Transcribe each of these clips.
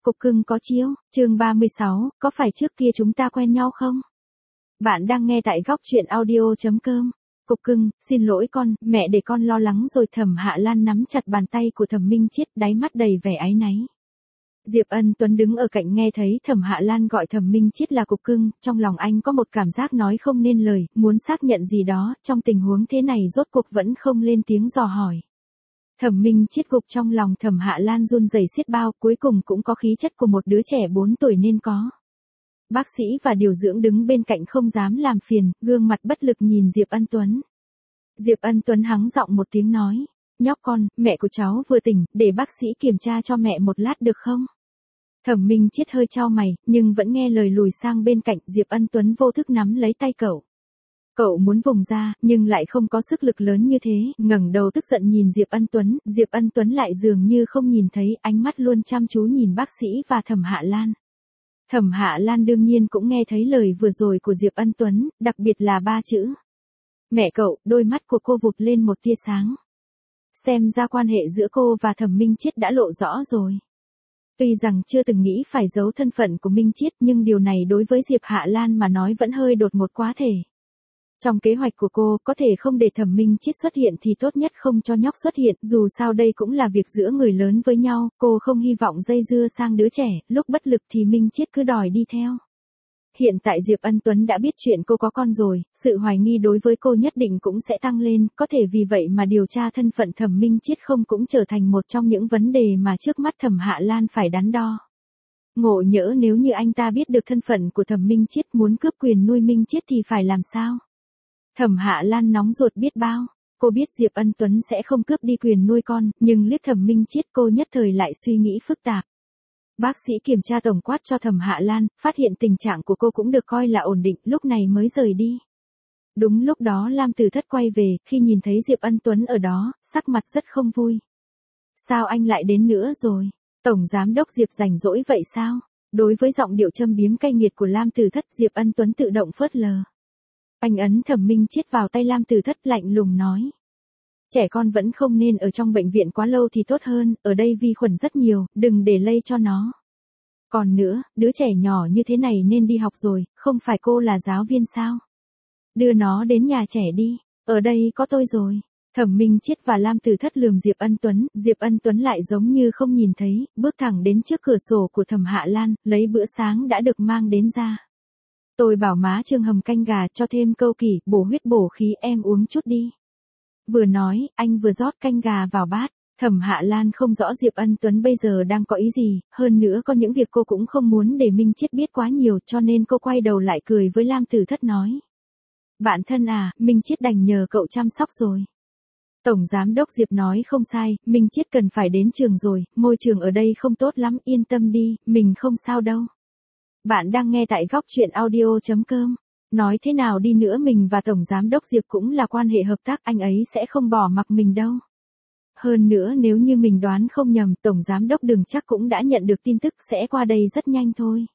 Cục cưng có chiếu, chương 36, có phải trước kia chúng ta quen nhau không? Bạn đang nghe tại góc truyện audio.com. Cục cưng, xin lỗi con, mẹ để con lo lắng rồi. Thẩm Hạ Lan nắm chặt bàn tay của Thẩm Minh Chiết, đáy mắt đầy vẻ áy náy. Diệp Ân Tuấn đứng ở cạnh nghe thấy Thẩm Hạ Lan gọi Thẩm Minh Chiết là cục cưng, trong lòng anh có một cảm giác nói không nên lời, muốn xác nhận gì đó, trong tình huống thế này rốt cuộc vẫn không lên tiếng dò hỏi. Thẩm Minh Chiết gục trong lòng Thẩm Hạ Lan run rẩy xiết bao, cuối cùng cũng có khí chất của một đứa trẻ 4 tuổi nên có. Bác sĩ và điều dưỡng đứng bên cạnh không dám làm phiền, gương mặt bất lực nhìn Diệp Ân Tuấn. Diệp Ân Tuấn hắng giọng một tiếng nói, nhóc con, mẹ của cháu vừa tỉnh, để bác sĩ kiểm tra cho mẹ một lát được không? Thẩm Minh Chiết hơi chau mày, nhưng vẫn nghe lời lùi sang bên cạnh. Diệp Ân Tuấn vô thức nắm lấy tay cậu. Cậu muốn vùng ra, nhưng lại không có sức lực lớn như thế, ngẩng đầu tức giận nhìn Diệp Ân Tuấn lại dường như không nhìn thấy, ánh mắt luôn chăm chú nhìn bác sĩ và Thẩm Hạ Lan. Thẩm Hạ Lan đương nhiên cũng nghe thấy lời vừa rồi của Diệp Ân Tuấn, đặc biệt là 3 chữ. Mẹ cậu, đôi mắt của cô vụt lên một tia sáng. Xem ra quan hệ giữa cô và Thẩm Minh Chiết đã lộ rõ rồi. Tuy rằng chưa từng nghĩ phải giấu thân phận của Minh Chiết, nhưng điều này đối với Diệp Hạ Lan mà nói vẫn hơi đột ngột quá thể. Trong kế hoạch của cô, có thể không để Thẩm Minh Chiết xuất hiện thì tốt nhất không cho nhóc xuất hiện, dù sao đây cũng là việc giữa người lớn với nhau, cô không hy vọng dây dưa sang đứa trẻ, lúc bất lực thì Minh Chiết cứ đòi đi theo. Hiện tại Diệp Ân Tuấn đã biết chuyện cô có con rồi, sự hoài nghi đối với cô nhất định cũng sẽ tăng lên, có thể vì vậy mà điều tra thân phận Thẩm Minh Chiết không cũng trở thành một trong những vấn đề mà trước mắt Thẩm Hạ Lan phải đắn đo. Ngộ nhỡ nếu như anh ta biết được thân phận của Thẩm Minh Chiết muốn cướp quyền nuôi Minh Chiết thì phải làm sao? Thẩm Hạ Lan nóng ruột biết bao, cô biết Diệp Ân Tuấn sẽ không cướp đi quyền nuôi con, nhưng liếc Thẩm Minh Chiết cô nhất thời lại suy nghĩ phức tạp. Bác sĩ kiểm tra tổng quát cho Thẩm Hạ Lan, phát hiện tình trạng của cô cũng được coi là ổn định, lúc này mới rời đi. Đúng lúc đó Lam Tử Thất quay về, khi nhìn thấy Diệp Ân Tuấn ở đó, sắc mặt rất không vui. Sao anh lại đến nữa rồi? Tổng giám đốc Diệp rảnh rỗi vậy sao? Đối với giọng điệu châm biếm cay nghiệt của Lam Tử Thất, Diệp Ân Tuấn tự động phớt lờ. Anh ấn Thẩm Minh Chiết vào tay Lam Tử Thất lạnh lùng nói. Trẻ con vẫn không nên ở trong bệnh viện quá lâu thì tốt hơn, ở đây vi khuẩn rất nhiều, đừng để lây cho nó. Còn nữa, đứa trẻ nhỏ như thế này nên đi học rồi, không phải cô là giáo viên sao? Đưa nó đến nhà trẻ đi, ở đây có tôi rồi. Thẩm Minh Chiết và Lam Tử Thất lườm Diệp Ân Tuấn lại giống như không nhìn thấy, bước thẳng đến trước cửa sổ của Thẩm Hạ Lan, lấy bữa sáng đã được mang đến ra. Tôi bảo má Trương hầm canh gà cho thêm câu kỷ, bổ huyết bổ khí, em uống chút đi. Vừa nói, anh vừa rót canh gà vào bát. Thẩm Hạ Lan không rõ Diệp Ân Tuấn bây giờ đang có ý gì, hơn nữa có những việc cô cũng không muốn để Minh Chiết biết quá nhiều, cho nên cô quay đầu lại cười với Lam Tử Thất nói. Bạn thân à, Minh Chiết đành nhờ cậu chăm sóc rồi. Tổng giám đốc Diệp nói không sai, Minh Chiết cần phải đến trường rồi, môi trường ở đây không tốt lắm, yên tâm đi, mình không sao đâu. Bạn đang nghe tại góc truyện audio.com. Nói thế nào đi nữa mình và Tổng Giám đốc Diệp cũng là quan hệ hợp tác, anh ấy sẽ không bỏ mặc mình đâu. Hơn nữa nếu như mình đoán không nhầm, Tổng Giám đốc Đường chắc cũng đã nhận được tin tức sẽ qua đây rất nhanh thôi.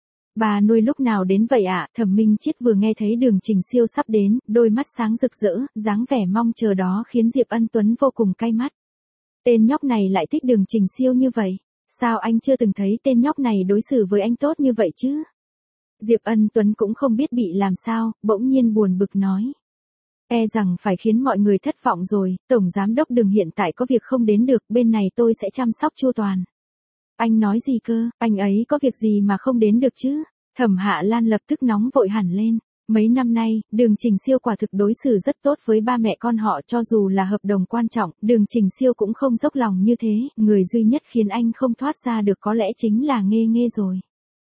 Bà nuôi lúc nào đến vậy ạ? Thẩm Minh Chiết vừa nghe thấy Đường Trình Siêu sắp đến, đôi mắt sáng rực rỡ, dáng vẻ mong chờ đó khiến Diệp Ân Tuấn vô cùng cay mắt. Tên nhóc này lại thích Đường Trình Siêu như vậy. Sao anh chưa từng thấy tên nhóc này đối xử với anh tốt như vậy chứ? Diệp Ân Tuấn cũng không biết bị làm sao, bỗng nhiên buồn bực nói. E rằng phải khiến mọi người thất vọng rồi, Tổng Giám đốc Đường hiện tại có việc không đến được, bên này tôi sẽ chăm sóc chu toàn. Anh nói gì cơ, anh ấy có việc gì mà không đến được chứ? Thẩm Hạ Lan lập tức nóng vội hẳn lên. Mấy năm nay, Đường Trình Siêu quả thực đối xử rất tốt với ba mẹ con họ, cho dù là hợp đồng quan trọng, Đường Trình Siêu cũng không dốc lòng như thế, người duy nhất khiến anh không thoát ra được có lẽ chính là Nghê Nghê rồi.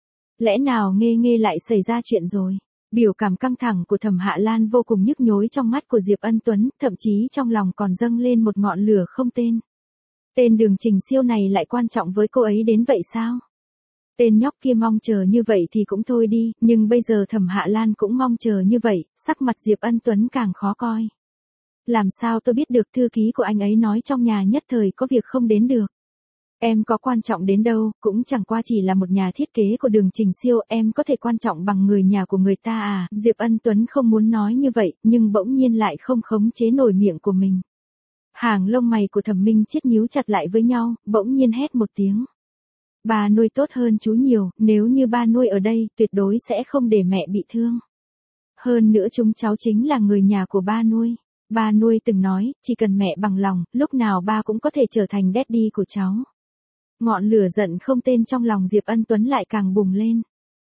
Lẽ nào Nghê Nghê lại xảy ra chuyện rồi? Biểu cảm căng thẳng của Thẩm Hạ Lan vô cùng nhức nhối trong mắt của Diệp Ân Tuấn, thậm chí trong lòng còn dâng lên một ngọn lửa không tên. Tên Đường Trình Siêu này lại quan trọng với cô ấy đến vậy sao? Tên nhóc kia mong chờ như vậy thì cũng thôi đi, nhưng bây giờ Thẩm Hạ Lan cũng mong chờ như vậy, sắc mặt Diệp Ân Tuấn càng khó coi. Làm sao tôi biết được, thư ký của anh ấy nói trong nhà nhất thời có việc không đến được. Em có quan trọng đến đâu, cũng chẳng qua chỉ là một nhà thiết kế của Đường Trình Siêu, em có thể quan trọng bằng người nhà của người ta à? Diệp Ân Tuấn không muốn nói như vậy, nhưng bỗng nhiên lại không khống chế nổi miệng của mình. Hàng lông mày của Thẩm Minh Chiết nhíu chặt lại với nhau, bỗng nhiên hét một tiếng. Ba nuôi tốt hơn chú nhiều, nếu như ba nuôi ở đây, tuyệt đối sẽ không để mẹ bị thương. Hơn nữa chúng cháu chính là người nhà của ba nuôi. Ba nuôi từng nói, chỉ cần mẹ bằng lòng, lúc nào ba cũng có thể trở thành daddy của cháu. Ngọn lửa giận không tên trong lòng Diệp Ân Tuấn lại càng bùng lên.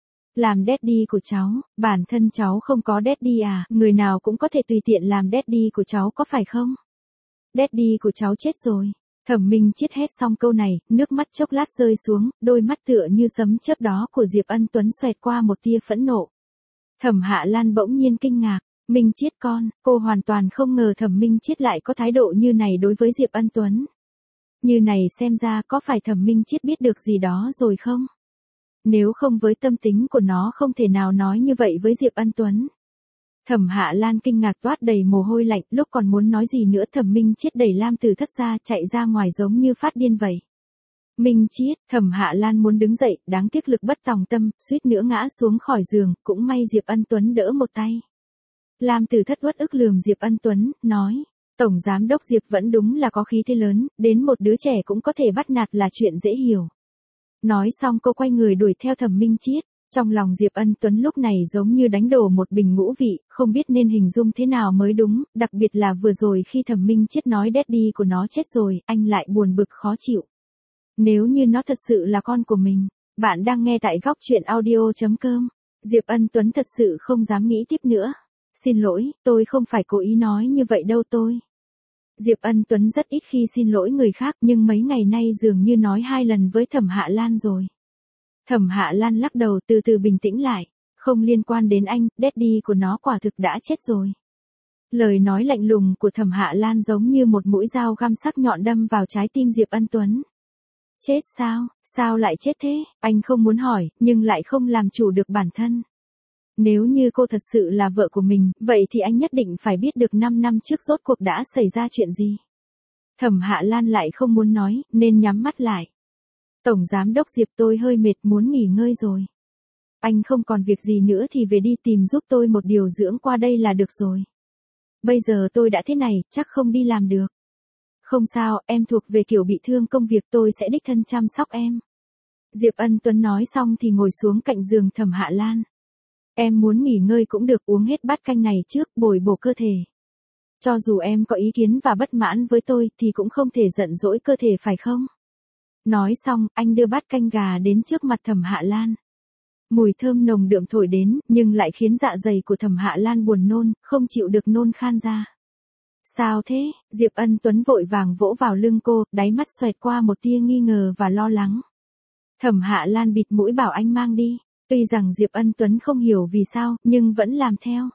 Làm daddy của cháu, bản thân cháu không có daddy à, người nào cũng có thể tùy tiện làm daddy của cháu có phải không? Daddy của cháu chết rồi. Thẩm Minh Chiết hét xong câu này, nước mắt chốc lát rơi xuống, đôi mắt tựa như sấm chớp đó của Diệp Ân Tuấn xoẹt qua một tia phẫn nộ. Thẩm Hạ Lan bỗng nhiên kinh ngạc, Minh Chiết con, cô hoàn toàn không ngờ Thẩm Minh Chiết lại có thái độ như này đối với Diệp Ân Tuấn. Như này xem ra có phải Thẩm Minh Chiết biết được gì đó rồi không? Nếu không với tâm tính của nó không thể nào nói như vậy với Diệp Ân Tuấn. Thẩm Hạ Lan kinh ngạc toát đầy mồ hôi lạnh, lúc còn muốn nói gì nữa Thẩm Minh Chiết đẩy Lam Tử Thất ra chạy ra ngoài giống như phát điên vậy. Minh Chiết, Thẩm Hạ Lan muốn đứng dậy, đáng tiếc lực bất tòng tâm, suýt nữa ngã xuống khỏi giường, cũng may Diệp Ân Tuấn đỡ một tay. Lam Tử Thất uất ức lườm Diệp Ân Tuấn, nói, Tổng Giám Đốc Diệp vẫn đúng là có khí thế lớn, đến một đứa trẻ cũng có thể bắt nạt là chuyện dễ hiểu. Nói xong cô quay người đuổi theo Thẩm Minh Chiết. Trong lòng Diệp Ân Tuấn lúc này giống như đánh đổ một bình ngũ vị, không biết nên hình dung thế nào mới đúng, đặc biệt là vừa rồi khi Thẩm Minh Chiết nói daddy của nó chết rồi, anh lại buồn bực khó chịu. Nếu như nó thật sự là con của mình, bạn đang nghe tại góc truyện audio.com. Diệp Ân Tuấn thật sự không dám nghĩ tiếp nữa. Xin lỗi, tôi không phải cố ý nói như vậy đâu tôi. Diệp Ân Tuấn rất ít khi xin lỗi người khác nhưng mấy ngày nay dường như nói 2 lần với Thẩm Hạ Lan rồi. Thẩm Hạ Lan lắc đầu từ từ bình tĩnh lại, không liên quan đến anh, daddy của nó quả thực đã chết rồi. Lời nói lạnh lùng của Thẩm Hạ Lan giống như một mũi dao găm sắc nhọn đâm vào trái tim Diệp Ân Tuấn. Chết sao, sao lại chết thế, anh không muốn hỏi, nhưng lại không làm chủ được bản thân. Nếu như cô thật sự là vợ của mình, vậy thì anh nhất định phải biết được 5 năm trước rốt cuộc đã xảy ra chuyện gì. Thẩm Hạ Lan lại không muốn nói, nên nhắm mắt lại. Tổng Giám Đốc Diệp tôi hơi mệt muốn nghỉ ngơi rồi. Anh không còn việc gì nữa thì về đi tìm giúp tôi một điều dưỡng qua đây là được rồi. Bây giờ tôi đã thế này, chắc không đi làm được. Không sao, em thuộc về kiểu bị thương công việc tôi sẽ đích thân chăm sóc em. Diệp Ân Tuấn nói xong thì ngồi xuống cạnh giường Thẩm Hạ Lan. Em muốn nghỉ ngơi cũng được, uống hết bát canh này trước, bồi bổ cơ thể. Cho dù em có ý kiến và bất mãn với tôi thì cũng không thể giận dỗi cơ thể phải không? Nói xong, anh đưa bát canh gà đến trước mặt Thẩm Hạ Lan. Mùi thơm nồng đượm thổi đến, nhưng lại khiến dạ dày của Thẩm Hạ Lan buồn nôn, không chịu được nôn khan ra. Sao thế? Diệp Ân Tuấn vội vàng vỗ vào lưng cô, đáy mắt xoẹt qua một tia nghi ngờ và lo lắng. Thẩm Hạ Lan bịt mũi bảo anh mang đi. Tuy rằng Diệp Ân Tuấn không hiểu vì sao, nhưng vẫn làm theo.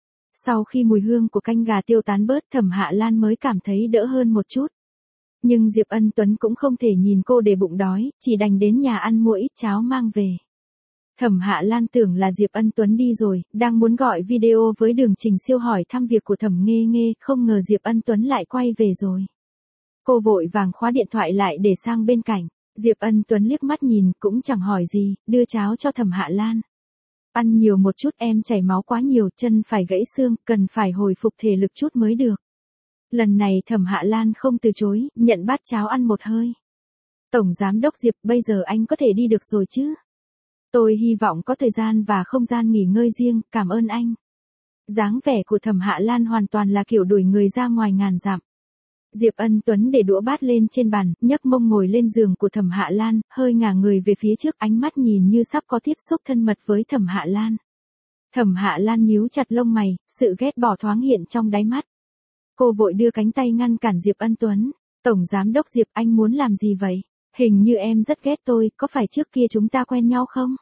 Sau khi mùi hương của canh gà tiêu tán bớt, Thẩm Hạ Lan mới cảm thấy đỡ hơn một chút. Nhưng Diệp Ân Tuấn cũng không thể nhìn cô để bụng đói, chỉ đành đến nhà ăn mua ít cháo mang về. Thẩm Hạ Lan tưởng là Diệp Ân Tuấn đi rồi, đang muốn gọi video với Đường Trình Siêu hỏi thăm việc của Thẩm Nghê Nghê, không ngờ Diệp Ân Tuấn lại quay về rồi. Cô vội vàng khóa điện thoại lại để sang bên cạnh. Diệp Ân Tuấn liếc mắt nhìn, cũng chẳng hỏi gì, đưa cháo cho Thẩm Hạ Lan. Ăn nhiều một chút, em chảy máu quá nhiều, chân phải gãy xương, cần phải hồi phục thể lực chút mới được. Lần này Thẩm Hạ Lan không từ chối, nhận bát cháo ăn một hơi. Tổng Giám Đốc Diệp, bây giờ anh có thể đi được rồi chứ? Tôi hy vọng có thời gian và không gian nghỉ ngơi riêng, cảm ơn anh. Dáng vẻ của Thẩm Hạ Lan hoàn toàn là kiểu đuổi người ra ngoài ngàn dặm. Diệp Ân Tuấn để đũa bát lên trên bàn, nhấc mông ngồi lên giường của Thẩm Hạ Lan, hơi ngả người về phía trước, ánh mắt nhìn như sắp có tiếp xúc thân mật với Thẩm Hạ Lan. Thẩm Hạ Lan nhíu chặt lông mày, sự ghét bỏ thoáng hiện trong đáy mắt. Cô vội đưa cánh tay ngăn cản Diệp Ân Tuấn. Tổng Giám Đốc Diệp, anh muốn làm gì vậy? Hình như em rất ghét tôi, có phải trước kia chúng ta quen nhau không?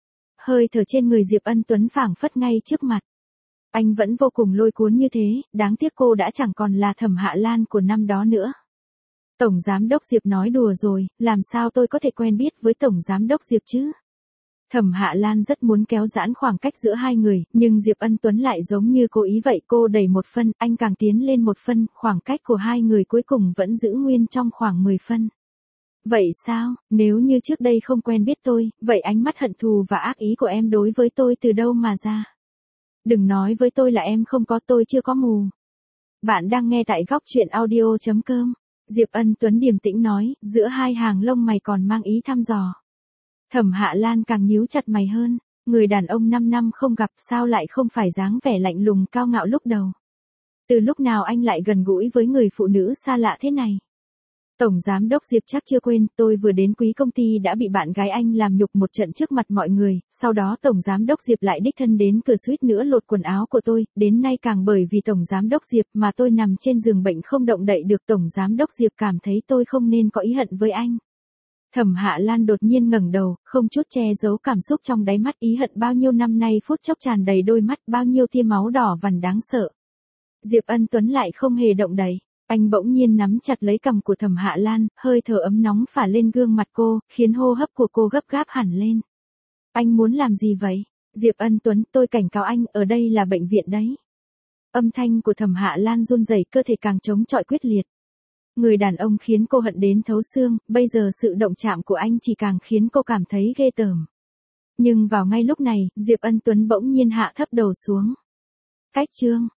Hơi thở trên người Diệp Ân Tuấn phảng phất ngay trước mặt. Anh vẫn vô cùng lôi cuốn như thế, đáng tiếc cô đã chẳng còn là Thẩm Hạ Lan của năm đó nữa. Tổng Giám Đốc Diệp nói đùa rồi, làm sao tôi có thể quen biết với Tổng Giám Đốc Diệp chứ? Thẩm Hạ Lan rất muốn kéo giãn khoảng cách giữa hai người, nhưng Diệp Ân Tuấn lại giống như cố ý vậy, cô đẩy một phân, anh càng tiến lên một phân, khoảng cách của hai người cuối cùng vẫn giữ nguyên trong khoảng 10 phân. Vậy sao, nếu như trước đây không quen biết tôi, vậy ánh mắt hận thù và ác ý của em đối với tôi từ đâu mà ra? Đừng nói với tôi là em không có, tôi chưa có mù. Bạn đang nghe tại góc truyện audio.com. Diệp Ân Tuấn điềm tĩnh nói, giữa hai hàng lông mày còn mang ý thăm dò. Thẩm Hạ Lan càng nhíu chặt mày hơn, người đàn ông 5 năm không gặp sao lại không phải dáng vẻ lạnh lùng cao ngạo lúc đầu. Từ lúc nào anh lại gần gũi với người phụ nữ xa lạ thế này? Tổng giám đốc Diệp chắc chưa quên, tôi vừa đến quý công ty đã bị bạn gái anh làm nhục một trận trước mặt mọi người, sau đó tổng giám đốc Diệp lại đích thân đến cửa suýt nữa lột quần áo của tôi, đến nay càng bởi vì tổng giám đốc Diệp mà tôi nằm trên giường bệnh không động đậy được. Tổng giám đốc Diệp cảm thấy tôi không nên có ý hận với anh. Thẩm Hạ Lan đột nhiên ngẩng đầu, không chút che giấu cảm xúc trong đáy mắt, ý hận bao nhiêu năm nay phút chốc tràn đầy đôi mắt, bao nhiêu tia máu đỏ vằn đáng sợ. Diệp Ân Tuấn lại không hề động đậy. Anh bỗng nhiên nắm chặt lấy cằm của Thẩm Hạ Lan, hơi thở ấm nóng phả lên gương mặt cô, khiến hô hấp của cô gấp gáp hẳn lên. Anh muốn làm gì vậy? Diệp Ân Tuấn, tôi cảnh cáo anh, ở đây là bệnh viện đấy. Âm thanh của Thẩm Hạ Lan run rẩy, cơ thể càng chống chọi quyết liệt. Người đàn ông khiến cô hận đến thấu xương, bây giờ sự động chạm của anh chỉ càng khiến cô cảm thấy ghê tởm. Nhưng vào ngay lúc này, Diệp Ân Tuấn bỗng nhiên hạ thấp đầu xuống. Cách chương